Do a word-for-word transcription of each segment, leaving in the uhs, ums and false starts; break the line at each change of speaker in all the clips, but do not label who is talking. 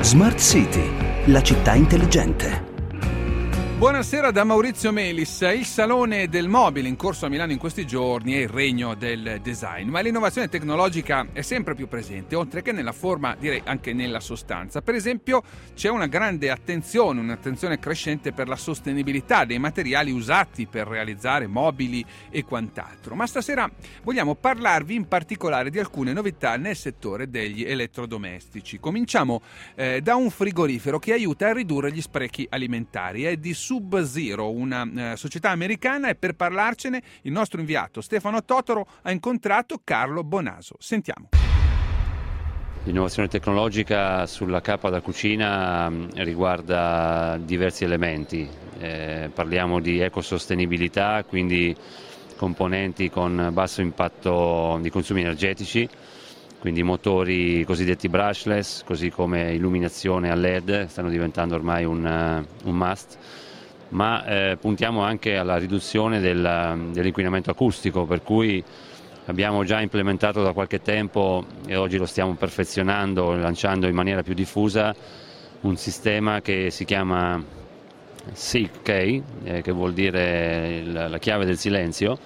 Smart City, la città intelligente.
Buonasera da Maurizio Melis. Il Salone del Mobile in corso a Milano in questi giorni è il regno del design, ma l'innovazione tecnologica è sempre più presente, oltre che nella forma, direi anche nella sostanza. Per esempio c'è una grande attenzione, un'attenzione crescente per la sostenibilità dei materiali usati per realizzare mobili e quant'altro. Ma stasera vogliamo parlarvi in particolare di alcune novità nel settore degli elettrodomestici. Cominciamo eh, da un frigorifero che aiuta a ridurre gli sprechi alimentari. È di SubZero, una eh, società americana, e per parlarcene il nostro inviato Stefano Totaro ha incontrato Carlo Bonaso. Sentiamo.
L'innovazione tecnologica sulla cappa da cucina riguarda diversi elementi. Eh, parliamo di ecosostenibilità, quindi componenti con basso impatto di consumi energetici, quindi motori cosiddetti brushless, così come illuminazione a L E D, stanno diventando ormai un, uh, un must. Ma eh, puntiamo anche alla riduzione del, dell'inquinamento acustico, per cui abbiamo già implementato da qualche tempo e oggi lo stiamo perfezionando e lanciando in maniera più diffusa un sistema che si chiama Silk Key, eh, che vuol dire la, la chiave del silenzio,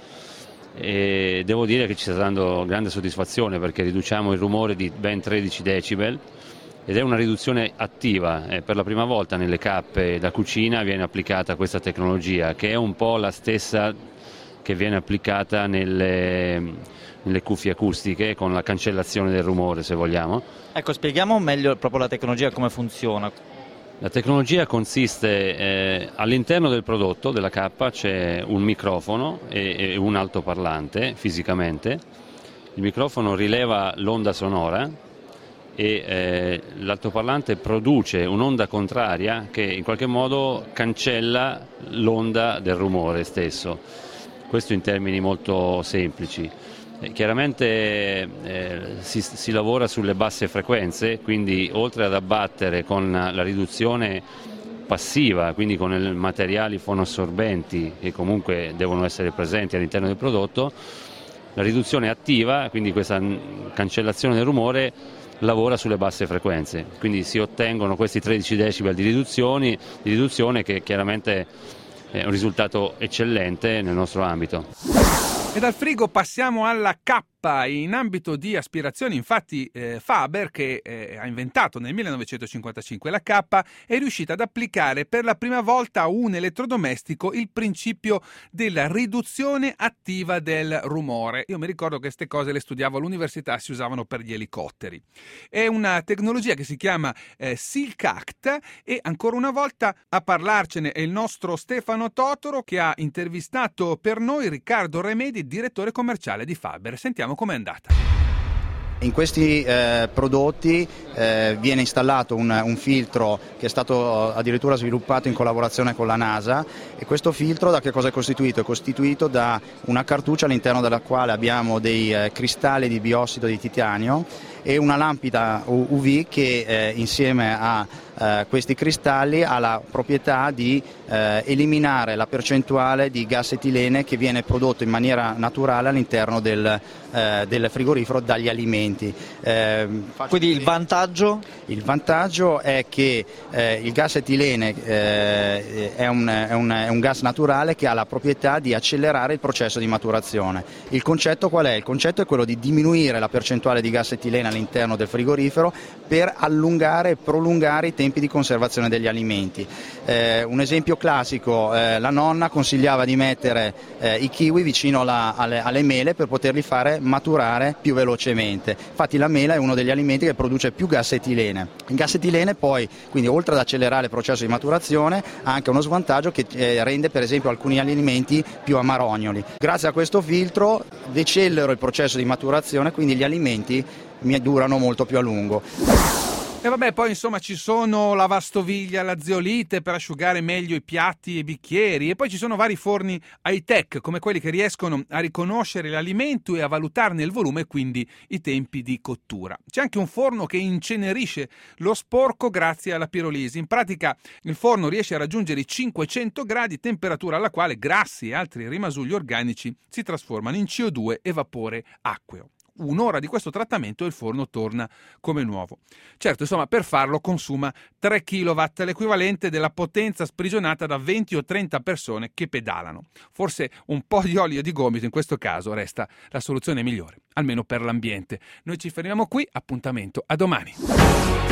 e devo dire che ci sta dando grande soddisfazione perché riduciamo il rumore di ben tredici decibel. Ed è una riduzione attiva, eh, per la prima volta nelle cappe da cucina viene applicata questa tecnologia, che è un po' la stessa che viene applicata nelle, nelle cuffie acustiche con la cancellazione del rumore, se vogliamo.
Ecco, spieghiamo meglio proprio la tecnologia, come funziona.
La tecnologia consiste eh, all'interno del prodotto, della cappa, c'è un microfono e, e un altoparlante fisicamente. Il microfono rileva l'onda sonora e eh, l'altoparlante produce un'onda contraria che in qualche modo cancella l'onda del rumore stesso. Questo in termini molto semplici. Eh, chiaramente eh, si, si lavora sulle basse frequenze, quindi oltre ad abbattere con la riduzione passiva, quindi con i materiali fonoassorbenti che comunque devono essere presenti all'interno del prodotto, la riduzione attiva, quindi questa cancellazione del rumore, lavora sulle basse frequenze, quindi si ottengono questi tredici decibel di, riduzioni, di riduzione, che chiaramente è un risultato eccellente nel nostro ambito.
E dal frigo passiamo alla cappa. In ambito di aspirazione, infatti, eh, Faber, che eh, ha inventato nel millenovecentocinquantacinque la cappa, è riuscita ad applicare per la prima volta a un elettrodomestico il principio della riduzione attiva del rumore. Io mi ricordo che queste cose le studiavo all'università, si usavano per gli elicotteri. È una tecnologia che si chiama eh, Silk Act, e ancora una volta a parlarcene è il nostro Stefano Totaro, che ha intervistato per noi Riccardo Remedi, direttore commerciale di Faber. Sentiamo com'è andata.
In questi eh, prodotti eh, viene installato un, un filtro che è stato addirittura sviluppato in collaborazione con la NASA, e questo filtro da che cosa è costituito? È costituito da una cartuccia all'interno della quale abbiamo dei eh, cristalli di biossido di titanio e una lampada U V che eh, insieme a eh, questi cristalli ha la proprietà di eh, eliminare la percentuale di gas etilene che viene prodotto in maniera naturale all'interno del, eh, del frigorifero dagli alimenti. Eh,
Quindi il vantaggio?
Il vantaggio è che eh, il gas etilene eh, è, un, è, un, è un gas naturale che ha la proprietà di accelerare il processo di maturazione. Il concetto qual è? Il concetto è quello di diminuire la percentuale di gas etilene all'interno del frigorifero per allungare e prolungare i tempi di conservazione degli alimenti. Eh, un esempio classico, eh, la nonna consigliava di mettere eh, i kiwi vicino alla, alle, alle mele per poterli fare maturare più velocemente. Infatti la mela è uno degli alimenti che produce più gas etilene. Il gas etilene poi, quindi oltre ad accelerare il processo di maturazione, ha anche uno svantaggio che eh, rende per esempio alcuni alimenti più amarognoli. Grazie a questo filtro decelero il processo di maturazione, quindi gli alimenti mi durano molto più a lungo.
E vabbè, poi insomma ci sono lavastoviglie alla zeolite per asciugare meglio i piatti e i bicchieri, e poi ci sono vari forni high-tech come quelli che riescono a riconoscere l'alimento e a valutarne il volume e quindi i tempi di cottura. C'è anche un forno che incenerisce lo sporco grazie alla pirolisi. In pratica il forno riesce a raggiungere i cinquecento gradi, temperatura alla quale grassi e altri rimasugli organici si trasformano in C O due e vapore acqueo. un'ora di questo trattamento e il forno torna come nuovo. Certo, insomma, per farlo consuma tre chilowatt, l'equivalente della potenza sprigionata da venti o trenta persone che pedalano. Forse un po' di olio di gomito in questo caso resta la soluzione migliore, almeno per l'ambiente. Noi ci fermiamo qui, appuntamento a domani.